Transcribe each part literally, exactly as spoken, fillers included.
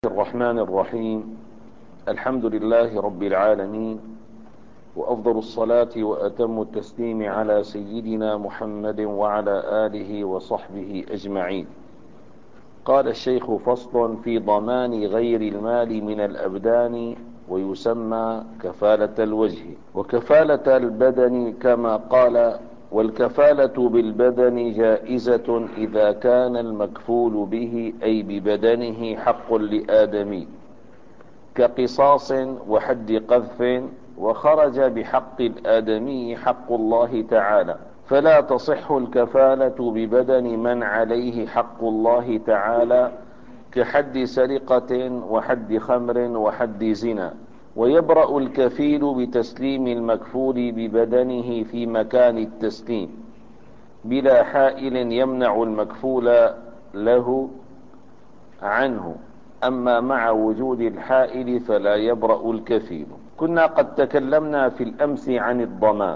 الرحمن الرحيم. الحمد لله رب العالمين، وأفضل الصلاة وأتم التسليم على سيدنا محمد وعلى آله وصحبه أجمعين. قال الشيخ: فصل في ضمان غير المال من الأبدان، ويسمى كفالة الوجه وكفالة البدن كما قال: والكفالة بالبدن جائزة إذا كان المكفول به أي ببدنه حق لآدمي كقصاص وحد قذف، وخرج بحق الآدمي حق الله تعالى، فلا تصح الكفالة ببدن من عليه حق الله تعالى كحد سرقة وحد خمر وحد زنا. ويبرأ الكفيل بتسليم المكفول ببدنه في مكان التسليم بلا حائل يمنع المكفول له عنه، أما مع وجود الحائل فلا يبرأ الكفيل. كنا قد تكلمنا في الأمس عن الضمان،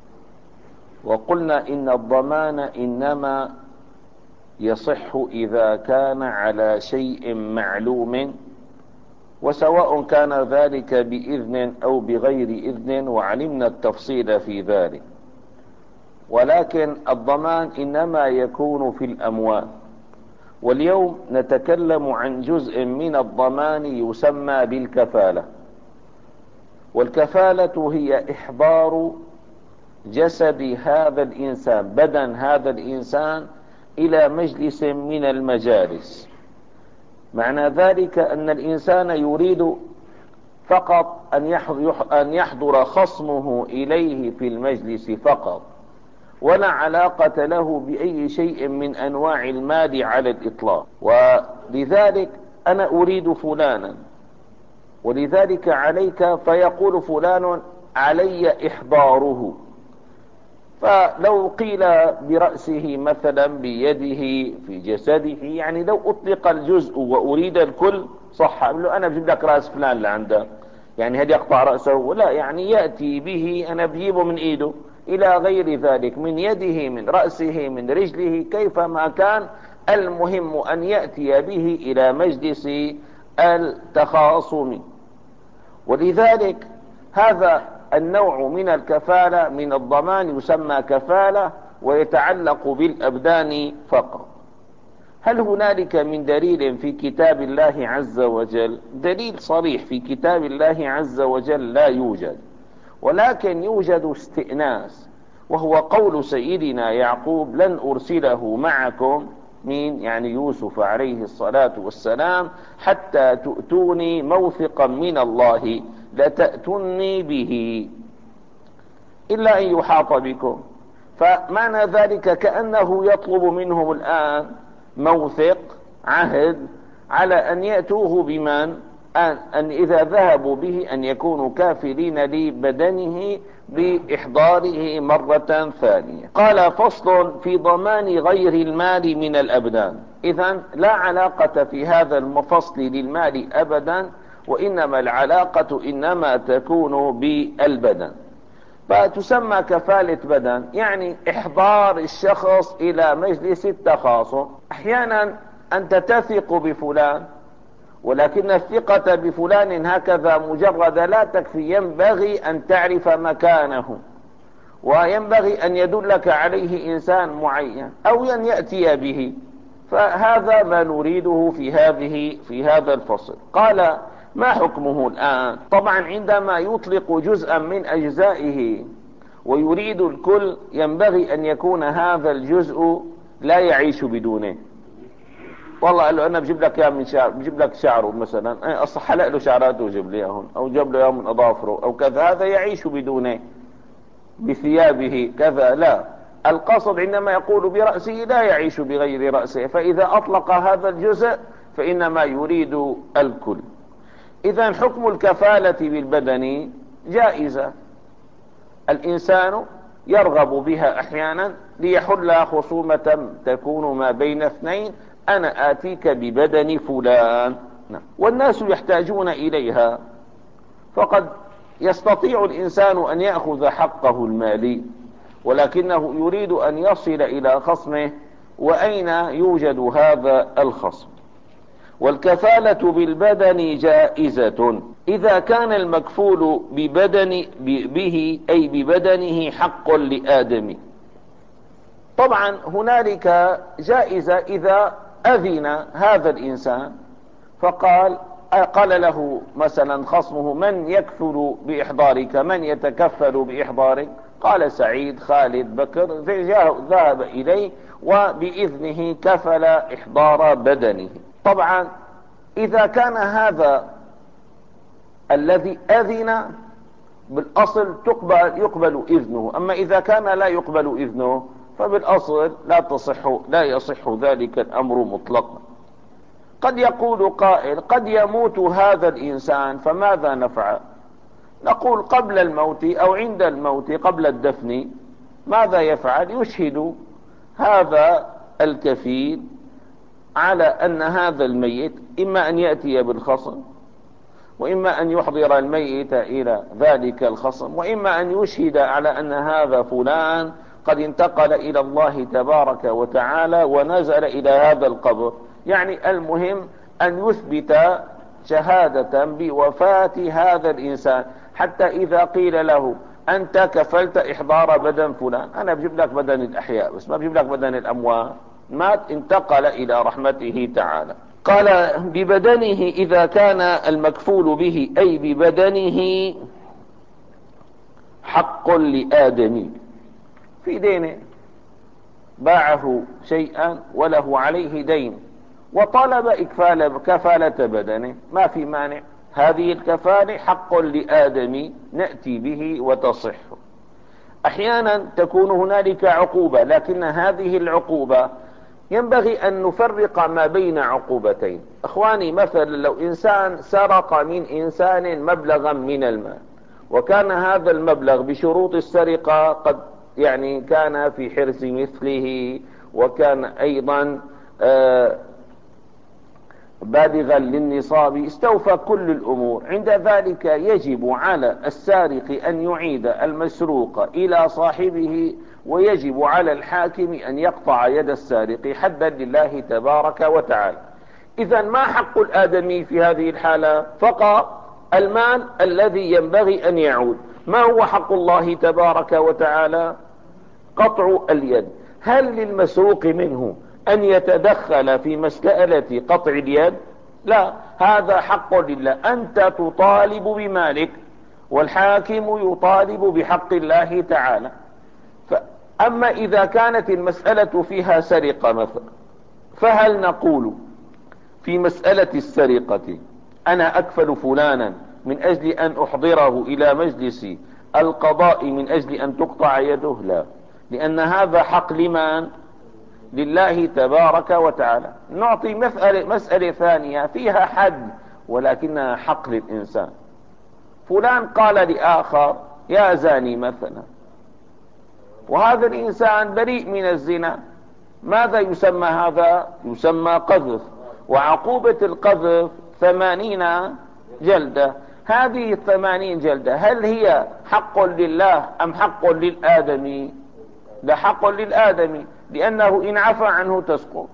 وقلنا إن الضمان إنما يصح إذا كان على شيء معلوم، وسواء كان ذلك بإذن أو بغير إذن، وعلمنا التفصيل في ذلك. ولكن الضمان إنما يكون في الأموال، واليوم نتكلم عن جزء من الضمان يسمى بالكفالة. والكفالة هي إحضار جسد هذا الإنسان، بدن هذا الإنسان، إلى مجلس من المجالس. معنى ذلك أن الإنسان يريد فقط أن يحضر خصمه إليه في المجلس فقط، ولا علاقة له بأي شيء من أنواع المال على الإطلاق. ولذلك أنا أريد فلانا، ولذلك عليك، فيقول فلان علي إحضاره. فلو قيل برأسه مثلا، بيده، في جسده، يعني لو أطلق الجزء وأريد الكل صح. له أنا بجيب لك رأس فلان لعنده، يعني هل يقطع رأسه؟ ولا، يعني يأتي به، أنا بجيبه من إيده إلى غير ذلك، من يده، من رأسه، من رجله، كيفما كان. المهم أن يأتي به إلى مجلس التخاصم. ولذلك هذا النوع من الكفالة من الضمان يسمى كفالة، ويتعلق بالأبدان فقط. هل هنالك من دليل في كتاب الله عز وجل؟ دليل صريح في كتاب الله عز وجل لا يوجد، ولكن يوجد استئناس، وهو قول سيدنا يعقوب: لن أرسله معكم، من يعني يوسف عليه الصلاة والسلام، حتى تؤتوني موثقا من الله لتأتوني به إلا أن يحاط بكم. فمعنى ذلك كأنه يطلب منهم الآن موثق، عهد، على أن يأتوه بمن أن, أن إذا ذهبوا به أن يكونوا كافلين لبدنه بإحضاره مرة ثانية. قال: فصل في ضمان غير المال من الأبدان. إذن لا علاقة في هذا الفصل للمال أبدا، وإنما العلاقة إنما تكون بالبدن. فتسمى كفالة بدن، يعني إحضار الشخص إلى مجلس التخاصم. أحيانا أنت تثق بفلان، ولكن الثقة بفلان هكذا مجرد لا تكفي، ينبغي أن تعرف مكانه، وينبغي أن يدلك عليه إنسان معين، أو أن يأتي به. فهذا ما نريده في هذه في هذا الفصل. قال: ما حكمه الآن؟ طبعا عندما يطلق جزءا من أجزائه ويريد الكل، ينبغي أن يكون هذا الجزء لا يعيش بدونه. والله قال له: أنا بجيب لك يا من شعر، بجيب لك شعره مثلا، أصح حلق له شعراته وجيب لي اياهم، أو جاب له اياهم من أظافره أو كذا، هذا يعيش بدونه، بثيابه كذا. لا، القصد عندما يقول برأسه لا يعيش بغير رأسه، فإذا أطلق هذا الجزء فإنما يريد الكل. إذن حكم الكفالة بالبدن جائزة، الإنسان يرغب بها أحيانا ليحل خصومة تكون ما بين اثنين: أنا آتيك ببدن فلان. والناس يحتاجون إليها، فقد يستطيع الإنسان أن يأخذ حقه المالي، ولكنه يريد أن يصل إلى خصمه، وأين يوجد هذا الخصم؟ والكفالة بالبدن جائزة إذا كان المكفول ببدن به أي ببدنه حق لآدم. طبعا هنالك جائزة إذا أذن هذا الإنسان فقال قال له مثلا خصمه: من يكفل بإحضارك؟ من يتكفل بإحضارك؟ قال: سعيد، خالد، بكر. ذهب إليه وبإذنه كفل إحضار بدنه. طبعا إذا كان هذا الذي أذن بالأصل تقبل يقبل إذنه، أما إذا كان لا يقبل إذنه فبالأصل لا تصح لا يصح ذلك الأمر مطلقا. قد يقول قائل: قد يموت هذا الإنسان فماذا نفعل؟ نقول: قبل الموت أو عند الموت قبل الدفن ماذا يفعل؟ يشهد هذا الكفيل على أن هذا الميت إما أن يأتي بالخصم، وإما أن يحضر الميت إلى ذلك الخصم، وإما أن يشهد على أن هذا فلان قد انتقل إلى الله تبارك وتعالى ونزل إلى هذا القبر. يعني المهم أن يثبت شهادة بوفاة هذا الإنسان، حتى إذا قيل له: أنت كفلت إحضار بدن فلان، أنا بجيب لك بدن الأحياء بس ما بجيب لك بدن الأموات، مات انتقل إلى رحمته تعالى. قال: ببدنه إذا كان المكفول به أي ببدنه حق لآدم. في دينه، باعه شيئا وله عليه دين وطلب إكفال كفالة بدنه، ما في مانع. هذه الكفالة حق لآدم نأتي به وتصح. أحيانا تكون هنالك عقوبة، لكن هذه العقوبة ينبغي أن نفرق ما بين عقوبتين. أخواني، مثلا لو إنسان سرق من إنسان مبلغا من المال، وكان هذا المبلغ بشروط السرقة قد يعني كان في حرز مثله، وكان أيضا آه بالغا للنصاب، استوفى كل الأمور، عند ذلك يجب على السارق أن يعيد المسروق إلى صاحبه، ويجب على الحاكم أن يقطع يد السارق حدا لله تبارك وتعالى. إذن ما حق الآدمي في هذه الحالة؟ فقط المال الذي ينبغي أن يعود. ما هو حق الله تبارك وتعالى؟ قطع اليد. هل للمسروق منه أن يتدخل في مسألة قطع اليد؟ لا، هذا حق لله. أنت تطالب بمالك والحاكم يطالب بحق الله تعالى. أما إذا كانت المسألة فيها سرقة مثلا، فهل نقول في مسألة السرقة: أنا أكفل فلانا من أجل أن أحضره إلى مجلس القضاء من أجل أن تقطع يده؟ لا، لأن هذا حق لمن؟ لله تبارك وتعالى. نعطي مسألة, مسألة ثانية فيها حد ولكنها حق للإنسان. فلان قال لآخر: يا زاني مثلا، وهذا الإنسان بريء من الزنا، ماذا يسمى هذا؟ يسمى قذف، وعقوبة القذف ثمانين جلدة. هذه الثمانين جلدة هل هي حق لله أم حق للآدمي؟ ده حق للآدمي، لأنه إن عفى عنه تسقط.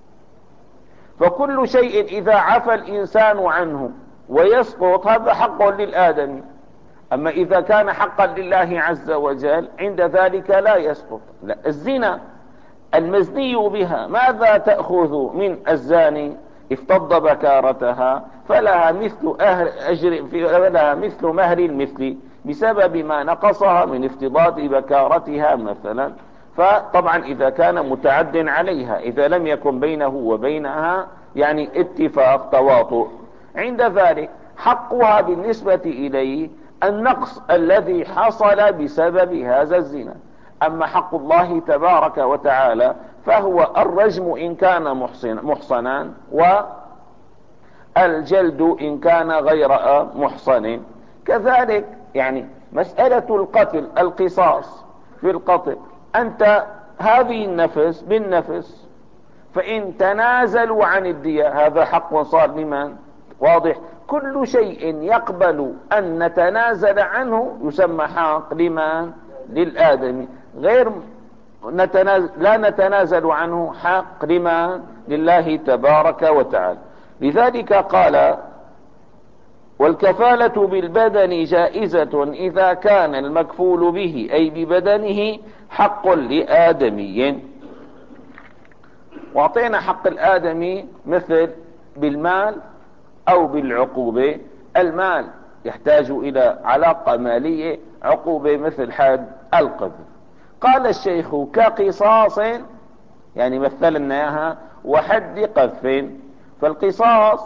فكل شيء إذا عفى الإنسان عنه ويسقط هذا حق للآدمي. أما إذا كان حقا لله عز وجل عند ذلك لا يسقط. لا، الزنا المزني بها ماذا تأخذ من الزاني؟ افتض بكارتها فلها مثل أهل أجر فلها مثل مهر المثل بسبب ما نقصها من افتضاد بكارتها مثلا. فطبعا إذا كان متعد عليها، إذا لم يكن بينه وبينها يعني اتفاق تواطؤ، عند ذلك حقها بالنسبة إليه النقص الذي حصل بسبب هذا الزنا. أما حق الله تبارك وتعالى فهو الرجم إن كان محصن محصنا، والجلد إن كان غير محصن. كذلك يعني مسألة القتل، القصاص في القتل، أنت هذه النفس بالنفس، فإن تنازلوا عن الدية هذا حق صار لمن؟ واضح. كل شيء يقبل أن نتنازل عنه يسمى حق لمن؟ للآدمي. غير نتنازل لا نتنازل عنه حق لمن؟ لله تبارك وتعالى. لذلك قال: والكفالة بالبدن جائزة إذا كان المكفول به أي ببدنه حق لآدمي. واعطينا حق الآدمي مثل بالمال أو بالعقوبة. المال يحتاج إلى علاقة مالية، عقوبة مثل حد القذف. قال الشيخ: كقصاص، يعني مثلنا اياها، وحد قذف. فالقصاص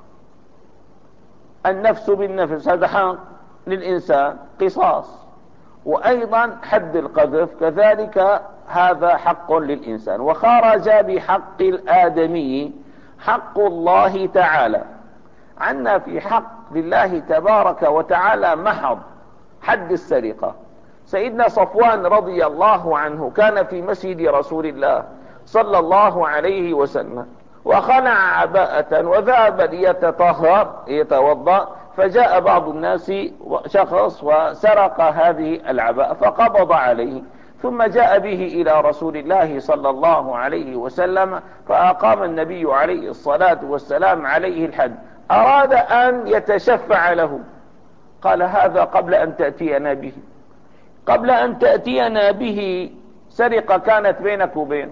النفس بالنفس، هذا حق للإنسان قصاص، وأيضا حد القذف كذلك هذا حق للإنسان. وخرج بحق الآدمي حق الله تعالى. عنا في حق لله تبارك وتعالى محض حد السرقة. سيدنا صفوان رضي الله عنه كان في مسجد رسول الله صلى الله عليه وسلم، وخلع عباءة وذهب ليتطهر يتوضأ، فجاء بعض الناس شخص وسرق هذه العباءة فقبض عليه، ثم جاء به إلى رسول الله صلى الله عليه وسلم، فأقام النبي عليه الصلاة والسلام عليه الحد. أراد أن يتشفع له، قال: هذا قبل أن تأتينا به، قبل أن تأتينا به سرقة كانت بينك وبينه،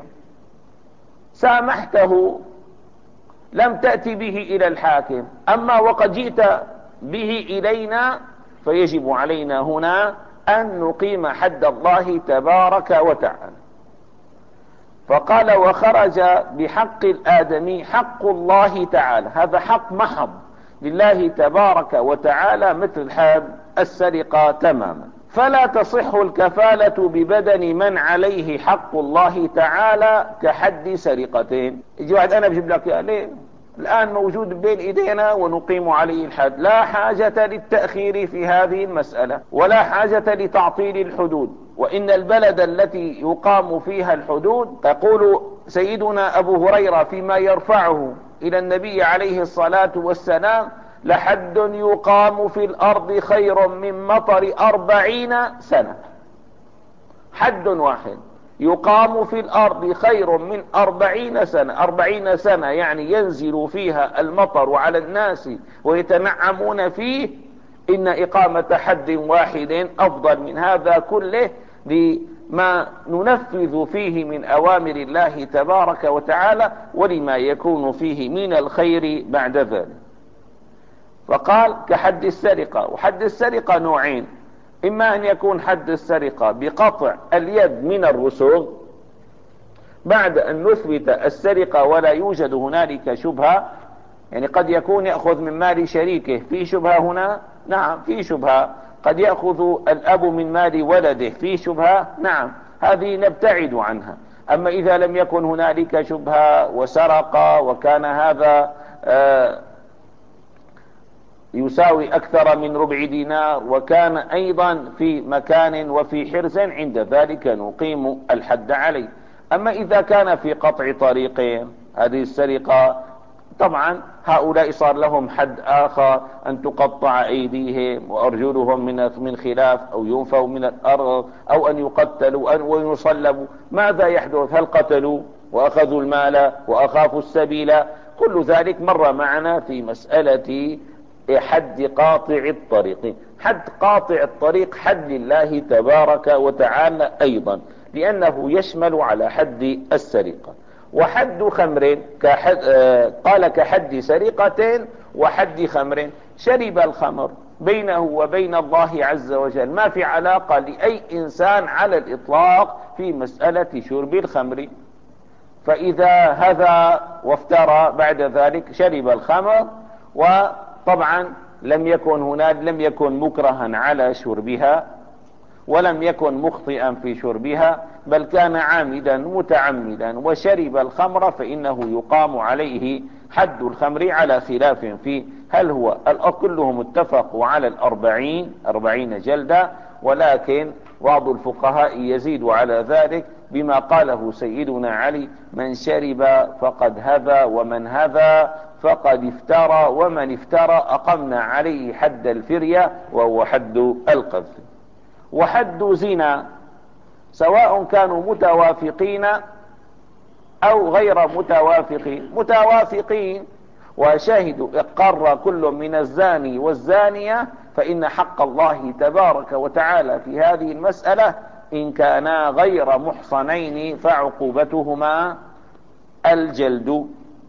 سامحته، لم تأتي به إلى الحاكم، أما وقد جئت به إلينا فيجب علينا هنا أن نقيم حد الله تبارك وتعالى. فقال: وخرج بحق الآدمي حق الله تعالى، هذا حق محض لله تبارك وتعالى مثل حد السرقة تماما. فلا تصح الكفالة ببدن من عليه حق الله تعالى كحد سرقتين. يجي واحد: أنا بجيب لك يا ليه الآن موجود بين إيدينا ونقيم عليه الحد. لا حاجة للتأخير في هذه المسألة، ولا حاجة لتعطيل الحدود. وإن البلد التي يقام فيها الحدود، تقول سيدنا أبو هريرة فيما يرفعه إلى النبي عليه الصلاة والسلام: لحد يقام في الأرض خير من مطر أربعين سنة. حد واحد يقام في الأرض خير من أربعين سنة. أربعين سنة يعني ينزل فيها المطر على الناس ويتنعمون فيه. إن إقامة حد واحد أفضل من هذا كله لما ننفذ فيه من أوامر الله تبارك وتعالى، ولما يكون فيه من الخير بعد ذلك. فقال: كحد السرقة. وحد السرقة نوعين: إما أن يكون حد السرقة بقطع اليد من الرسوغ بعد أن نثبت السرقة ولا يوجد هنالك شبهة، يعني قد يكون يأخذ من مال شريكه، في شبهة هنا؟ نعم في شبهة. قد يأخذ الأب من مال ولده، في شبهة؟ نعم، هذه نبتعد عنها. أما إذا لم يكن هنالك شبهة وسرق وكان هذا آه يساوي أكثر من ربع دينار وكان أيضا في مكان وفي حرز، عند ذلك نقيم الحد عليه. أما إذا كان في قطع طريقين، هذه السرقة طبعا هؤلاء صار لهم حد آخر، أن تقطع أيديهم وأرجلهم من من خلاف، أو ينفوا من الأرض، أو أن يقتلوا أو يصلبوا. ماذا يحدث؟ هل قتلوا وأخذوا المال وأخافوا السبيل؟ كل ذلك مر معنا في مسألة حد قاطع الطريق. حد قاطع الطريق حد لله تبارك وتعالى أيضا، لأنه يشمل على حد السرقة. وحد خمر كحد آه قال كحد سرقة وحد خمر. شرب الخمر بينه وبين الله عز وجل، ما في علاقة لأي إنسان على الإطلاق في مسألة شرب الخمر. فإذا هذا وافترى بعد ذلك شرب الخمر، وطبعا لم يكن هناك لم يكن مكرها على شربها، ولم يكن مخطئا في شربها، بل كان عامدا متعمدا وشرب الخمر، فإنه يقام عليه حد الخمر، على خلاف فيه هل هو كلهم اتفقوا على الأربعين أربعين جلدة، ولكن بعض الفقهاء يزيد على ذلك بما قاله سيدنا علي: من شرب فقد هذا، ومن هذا فقد افترى، ومن افترى أقمنا عليه حد الفرية وهو حد القذف. وحد زنا سواء كانوا متوافقين أو غير متوافقين. متوافقين وشاهد إقر كل من الزاني والزانية، فإن حق الله تبارك وتعالى في هذه المسألة إن كانا غير محصنين فعقوبتهما الجلد،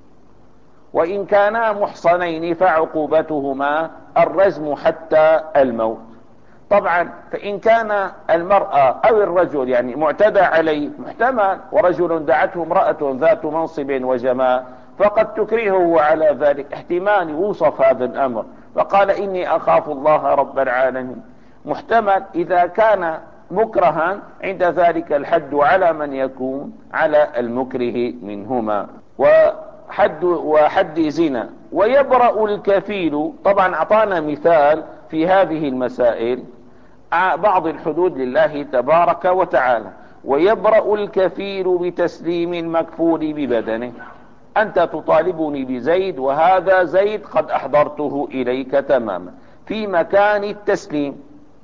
وإن كانا محصنين فعقوبتهما الرجم حتى الموت. طبعا فإن كان المرأة أو الرجل يعني معتدى عليه محتمل، ورجل دعته امرأة ذات منصب وجمال فقد تكرهه على ذلك، احتمال يوصف هذا الأمر فقال إني أخاف الله رب العالمين، محتمل. إذا كان مكرها عند ذلك الحد على من يكون على المكره منهما. وحد وحد زنا. ويبرأ الكفيل، طبعا أعطانا مثال في هذه المسائل بعض الحدود لله تبارك وتعالى. ويبرأ الكفيل بتسليم المكفول ببدنه. أنت تطالبني بزيد وهذا زيد قد أحضرته إليك تماما في مكان التسليم،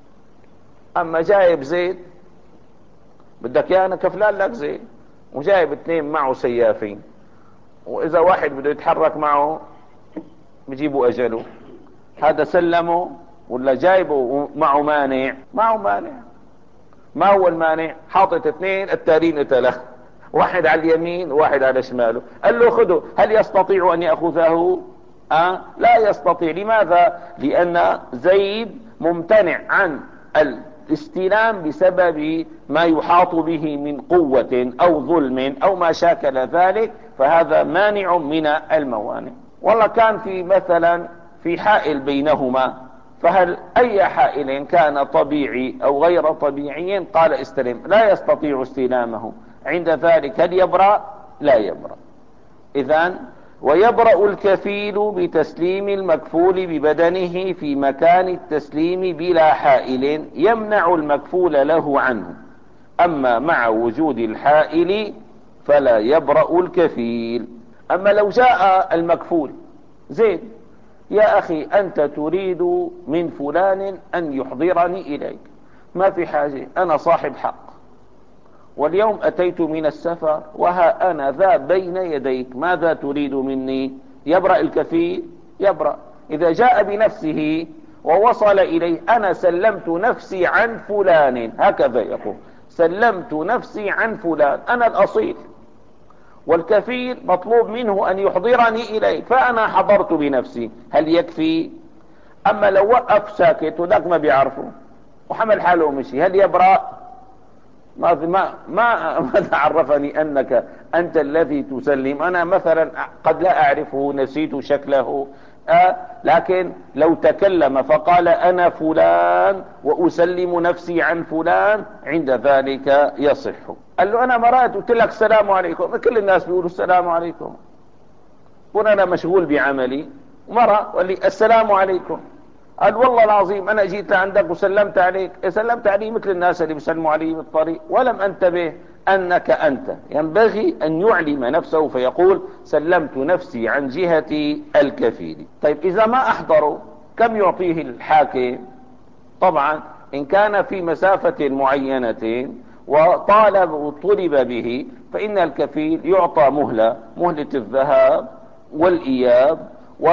أما جايب زيد بدك يا أنا كفلان لك زيد، وجايب اثنين معه سيافين، وإذا واحد بده يتحرك معه بجيبوا أجله، هذا سلمه ولا جايبه معه مانع؟ معه مانع. ما هو المانع؟ حاطط اثنين التارين اتله، واحد على اليمين وواحد على شماله، قال له خذه، هل يستطيع ان يأخذه؟ أه؟ لا يستطيع. لماذا؟ لأن زيد ممتنع عن الاستلام بسبب ما يحاط به من قوة أو ظلم أو ما شاكل ذلك، فهذا مانع من الموانع. والله كان في مثلا في حائل بينهما، فهل أي حائل كان طبيعي أو غير طبيعي؟ قال استلم، لا يستطيع استلامه، عند ذلك هل يبرأ؟ لا يبرأ. إذن ويبرأ الكفيل بتسليم المكفول ببدنه في مكان التسليم بلا حائل يمنع المكفول له عنه، أما مع وجود الحائل فلا يبرأ الكفيل. أما لو جاء المكفول زيد، يا أخي أنت تريد من فلان أن يحضرني إليك، ما في حاجة، أنا صاحب حق، واليوم أتيت من السفر وها أنا ذا بين يديك، ماذا تريد مني؟ يبرأ الكفيل؟ يبرأ. إذا جاء بنفسه ووصل إليه، أنا سلمت نفسي عن فلان، هكذا يقول، سلمت نفسي عن فلان، أنا الأصيل، والكفيل مطلوب منه أن يحضرني إليه، فأنا حضرت بنفسي، هل يكفي؟ أما لو وقف ساكت وذاك ما بيعرفه وحمل حاله ومشي، هل يبرأ؟ ما ما ما, ما تعرفني أنك أنت الذي تسلم، أنا مثلا قد لا أعرفه، نسيت شكله، آه لكن لو تكلم فقال أنا فلان وأسلم نفسي عن فلان، عند ذلك يصح. قال له أنا مرات قلت لك السلام عليكم، كل الناس بيقولوا السلام عليكم، وأنا مشغول بعملي، مرة قال لي السلام عليكم، قال والله العظيم أنا جيت لعندك وسلمت عليك، سلمت علي مثل الناس اللي بيسلموا علي بالطريق، ولم أنتبه أنك أنت. ينبغي أن يعلم نفسه فيقول سلمت نفسي عن جهة الكفيل. طيب إذا ما أحضروا كم يعطيه الحاكم؟ طبعا إن كان في مسافة معينة وطالب وطلب به، فإن الكفيل يعطى مهلة، مهلة الذهاب والإياب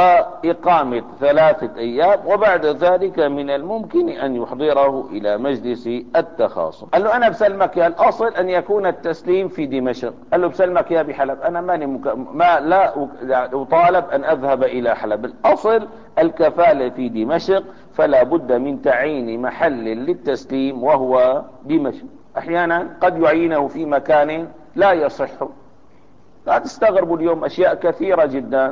وإقامة ثلاثة أيام، وبعد ذلك من الممكن أن يحضره إلى مجلس التخاصم. قال له أنا بسلمك يا، الأصل أن يكون التسليم في دمشق، قال له بسلمك يا بحلب، أنا ماني مك... ما لا أطالب أن أذهب إلى حلب، الأصل الكفالة في دمشق، فلا بد من تعيين محل للتسليم وهو دمشق. أحيانا قد يعينه في مكان لا يصح. لا تستغربوا اليوم أشياء كثيرة جدا،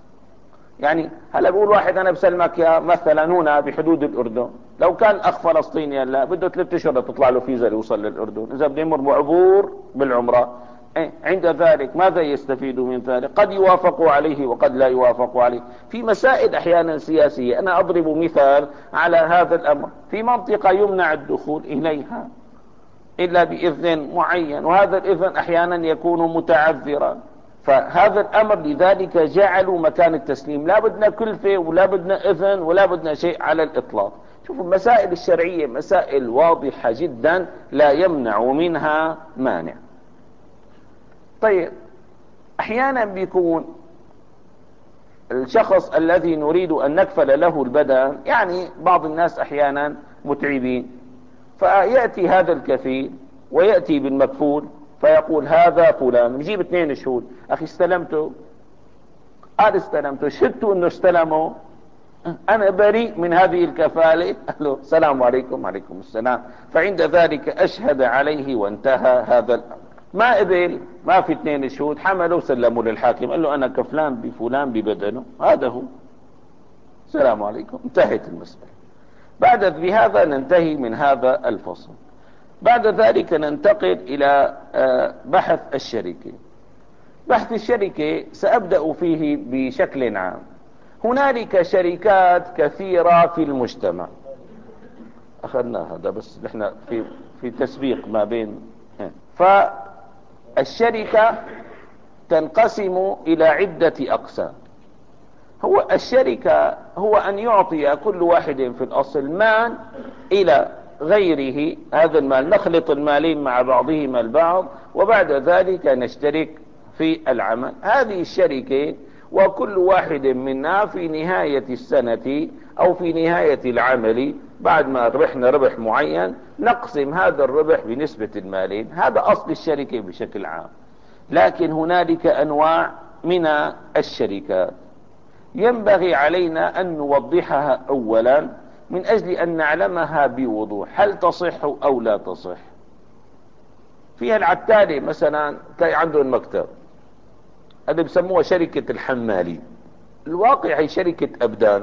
يعني هلا بقول واحد انا بسلمك يا مثلا هنا بحدود الاردن، لو كان اخ فلسطيني هلا بده ثلاث اشهر تطلع له فيزا ليوصل للاردن، اذا بده يمر عبور بالعمره، إيه؟ عند ذلك ماذا يستفيد من ذلك؟ قد يوافقوا عليه وقد لا يوافقوا عليه في مسائل احيانا سياسيه. انا اضرب مثال على هذا الامر، في منطقه يمنع الدخول اليها الا باذن معين، وهذا الاذن احيانا يكون متعذرا، فهذا الامر لذلك جعلوا مكان التسليم لا بدنا كلفة ولا بدنا اذن ولا بدنا شيء على الاطلاق. شوفوا المسائل الشرعية مسائل واضحة جدا لا يمنع منها مانع. طيب احيانا بيكون الشخص الذي نريد ان نكفل له البدن، يعني بعض الناس احيانا متعبين، فيأتي هذا الكفيل ويأتي بالمكفول فيقول هذا فلان، نجيب اثنين شهود، اخي استلمته؟ قال استلمته، شهدتوا انه استلموا؟ انا بريء من هذه الكفالة. قال له السلام عليكم. وعليكم السلام. فعند ذلك اشهد عليه وانتهى هذا الامر. ما قبل، ما في اثنين شهود، حملوا وسلموا للحاكم، قال له انا كفلان بفلان ببدنه، هذا هو، السلام عليكم، انتهت المسألة. بعد بهذا ننتهي من هذا الفصل. بعد ذلك ننتقل الى بحث الشركة. بحث الشركة سأبدأ فيه بشكل عام. هنالك شركات كثيرة في المجتمع، أخذنا هذا بس نحن في في تسبيق ما بين. فالشركة تنقسم إلى عدة أقسام. هو الشركة هو أن يعطي كل واحد في الأصل مال إلى غيره، هذا المال نخلط المالين مع بعضهما البعض، وبعد ذلك نشترك في العمل. هذه الشركة، وكل واحد منا في نهاية السنة أو في نهاية العمل بعد ما ربحنا ربح معين نقسم هذا الربح بنسبة المالين. هذا أصل الشركة بشكل عام. لكن هنالك أنواع من الشركات ينبغي علينا أن نوضحها أولا من أجل أن نعلمها بوضوح، هل تصح أو لا تصح. فيها العتالة مثلا تلاقي عندهم مكتب، هذا بسموها شركة الحمالين، الواقع هي شركة أبدان.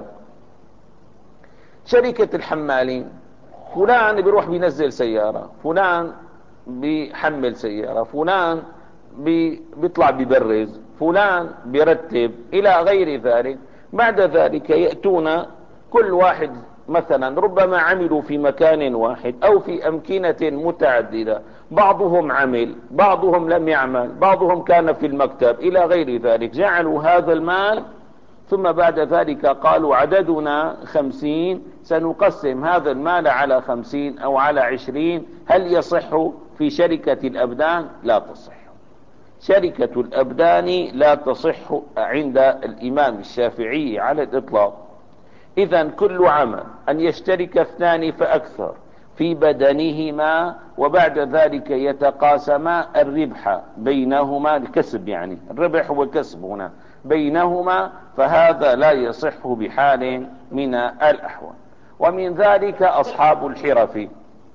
شركة الحمالين، فلان بيروح بينزل سيارة، فلان بيحمل سيارة، فلان بيطلع بيبرز، فلان بيرتب إلى غير ذلك. بعد ذلك يأتون كل واحد مثلا ربما عملوا في مكان واحد أو في أمكنة متعددة، بعضهم عمل، بعضهم لم يعمل، بعضهم كان في المكتب إلى غير ذلك. جعلوا هذا المال ثم بعد ذلك قالوا عددنا خمسين، سنقسم هذا المال على خمسين أو على عشرين. هل يصح في شركة الأبدان؟ لا تصح. شركة الأبدان لا تصح عند الإمام الشافعي على الإطلاق. إذن كل عمل أن يشترك اثنان فأكثر في بدنهما وبعد ذلك يتقاسما الربح بينهما، الكسب يعني الربح هو الكسب هنا بينهما، فهذا لا يصح بحال من الأحوال. ومن ذلك أصحاب الحرف.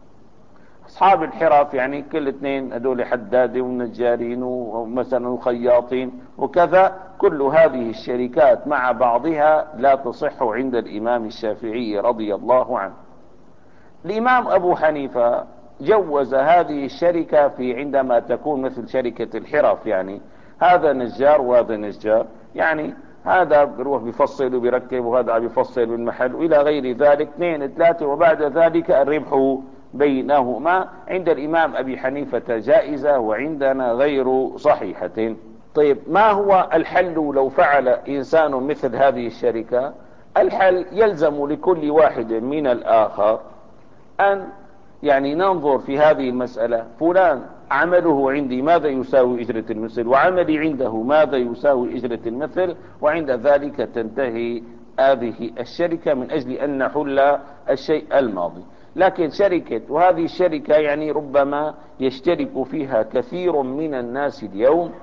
أصحاب الحرف يعني كل اثنين هذول حداد ونجارين ومثلا خياطين وكذا، كل هذه الشركات مع بعضها لا تصح عند الإمام الشافعي رضي الله عنه. الإمام أبو حنيفة جوز هذه الشركة في عندما تكون مثل شركة الحرف، يعني هذا نجار وهذا نجار، يعني هذا بيروح بيفصل وبيركب وهذا بيفصل بالمحل وإلى غير ذلك، اثنين ثلاثة، وبعد ذلك الربح بينهما. عند الإمام أبي حنيفة جائزة وعندنا غير صحيحة. طيب ما هو الحل لو فعل إنسان مثل هذه الشركة؟ الحل يلزم لكل واحد من الآخر أن يعني ننظر في هذه المسألة، فلان عمله عندي ماذا يساوي أجرة المثل، وعملي عنده ماذا يساوي أجرة المثل، وعند ذلك تنتهي هذه الشركة من أجل أن نحل الشيء الماضي. لكن شركة، وهذه الشركة يعني ربما يشترك فيها كثير من الناس اليوم،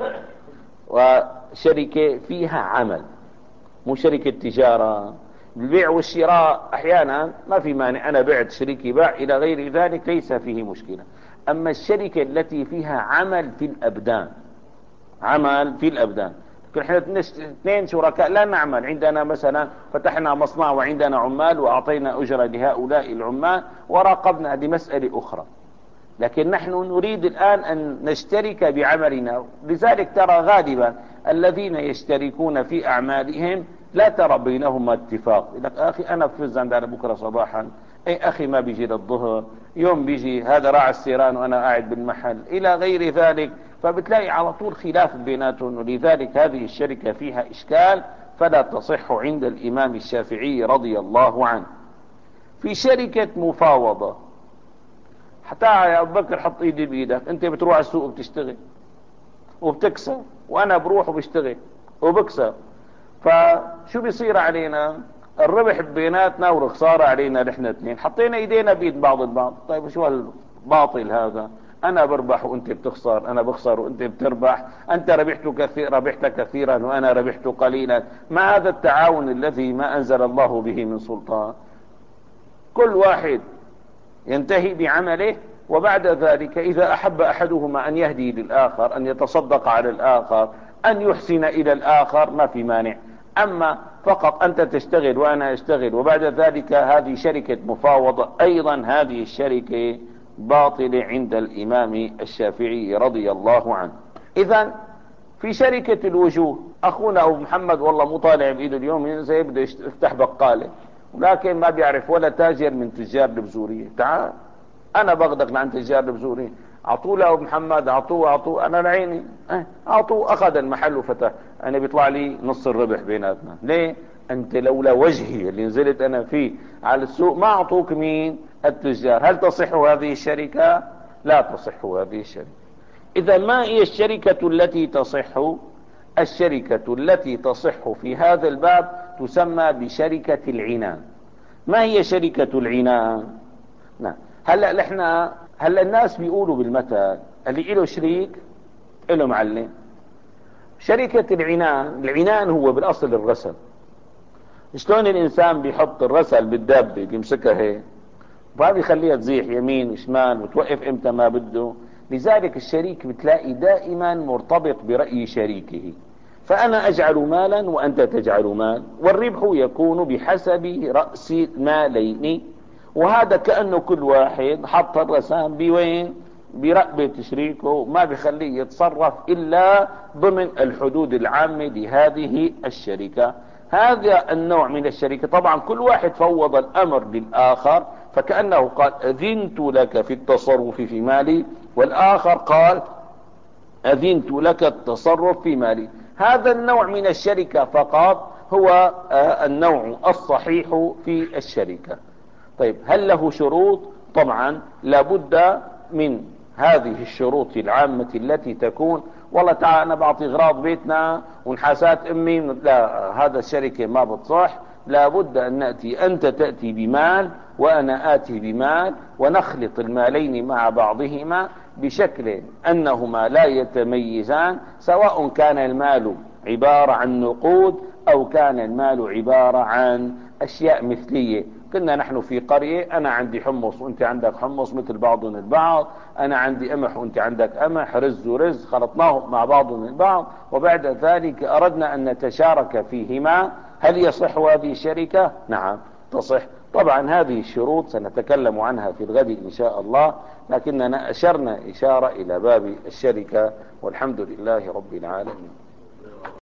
وشركة فيها عمل مو شركة تجارة، البيع والشراء أحيانا ما في مانع، أنا بعت شريكي باع إلى غير ذلك ليس فيه مشكلة. أما الشركة التي فيها عمل في الأبدان، عمل في الأبدان، احنا اثنين شركاء لا نعمل، عندنا مثلا فتحنا مصنع وعندنا عمال وأعطينا أجرة لهؤلاء العمال وراقبنا، هذه مسألة أخرى. لكن نحن نريد الآن أن نشترك بعملنا. لذلك ترى غالبا الذين يشتركون في أعمالهم لا ترى بينهم اتفاق، يقول لك أخي أنا بفز عندنا بكرة صباحا، أي أخي ما بيجي للظهر، يوم بيجي هذا راعي السيران وأنا قاعد بالمحل إلى غير ذلك، فبتلاقي على طول خلاف بيناتهم. ولذلك هذه الشركة فيها إشكال، فلا تصح عند الإمام الشافعي رضي الله عنه. في شركة مفاوضة، حتى يا أبو بكر حط إيدي بإيدك، أنت بتروح على السوق بتشتغل وبتكسب، وأنا بروح وبشتغل وبكسب، فشو بيصير علينا؟ الربح بيناتنا والخسارة علينا نحن اثنين، حطينا ايدينا بيد بعض البعض. طيب شو هالباطل هذا؟ انا بربح وانت بتخسر، انا بخسر وانت بتربح، انت ربحت كثير ربحت كثيرا وانا ربحت قليلا. ما هذا التعاون الذي ما انزل الله به من سلطان؟ كل واحد ينتهي بعمله، وبعد ذلك اذا احب احدهما ان يهدي للاخر، ان يتصدق على الاخر، ان يحسن الى الاخر، ما في مانع. اما فقط انت تشتغل وانا اشتغل وبعد ذلك هذه شركة مفاوضة، ايضا هذه الشركة باطلة عند الامام الشافعي رضي الله عنه. اذا في شركة الوجوه، اخونا ابو محمد والله مو طالع بايده اليوم، ينزل بده يفتح بقالة، ولكن ما بيعرف ولا تاجر من تجار البزورية. تعال انا بغدق لعند تجار البزورية، اعطوه له ابو محمد، اعطوه اعطوه انا لعيني اه اعطوه، اخذ المحل وفتح، انا بيطلع لي نص الربح بيناتنا. ليه؟ انت لولا وجهي اللي نزلت انا فيه على السوق ما اعطوك مين؟ التجار. هل تصح هذه الشركة؟ لا تصح هذه الشركة. اذا ما هي الشركة التي تصح؟ الشركة التي تصح في هذا الباب تسمى بشركة العنان. ما هي شركة العنان؟ نعم. هلا نحن هلا الناس بيقولوا بالمثل اللي له شريك له معلم. شركة العنان، العنان هو بالاصل الرسل. شلون الانسان بيحط الرسل بالدابة بيمسكها هيك، وما بيخليها تزيح يمين وشمال وتوقف امتى ما بده. لذلك الشريك بتلاقي دائما مرتبط برأي شريكه، فانا اجعل مالا وانت تجعل مال، والربح يكون بحسب رأس مالين. وهذا كأنه كل واحد حط الرسام بوين؟ برقبة شريكه، ما بيخليه يتصرف الا ضمن الحدود العامة لهذه الشركة. هذا النوع من الشركة طبعا كل واحد فوض الامر للاخر، فكأنه قال اذنت لك في التصرف في مالي، والاخر قال اذنت لك التصرف في مالي. هذا النوع من الشركة فقط هو النوع الصحيح في الشركة. طيب هل له شروط؟ طبعا لابد من هذه الشروط العامة التي تكون والله تعال انا بعطي اغراض بيتنا ونحاسات امي، لا هذا الشركة ما بتصح. لابد ان نأتي، انت تأتي بمال وانا آتي بمال، ونخلط المالين مع بعضهما بشكل انهما لا يتميزان، سواء كان المال عبارة عن نقود او كان المال عبارة عن اشياء مثلية. كنا نحن في قرية، انا عندي حمص وانت عندك حمص مثل بعضنا البعض، انا عندي قمح وانت عندك قمح، رز ورز، خلطناهم مع بعضنا البعض، وبعد ذلك اردنا ان نتشارك فيهما. هل يصح هذه الشركة؟ نعم تصح. طبعا هذه الشروط سنتكلم عنها في الغد ان شاء الله، لكننا اشرنا اشارة الى باب الشركة، والحمد لله رب العالمين.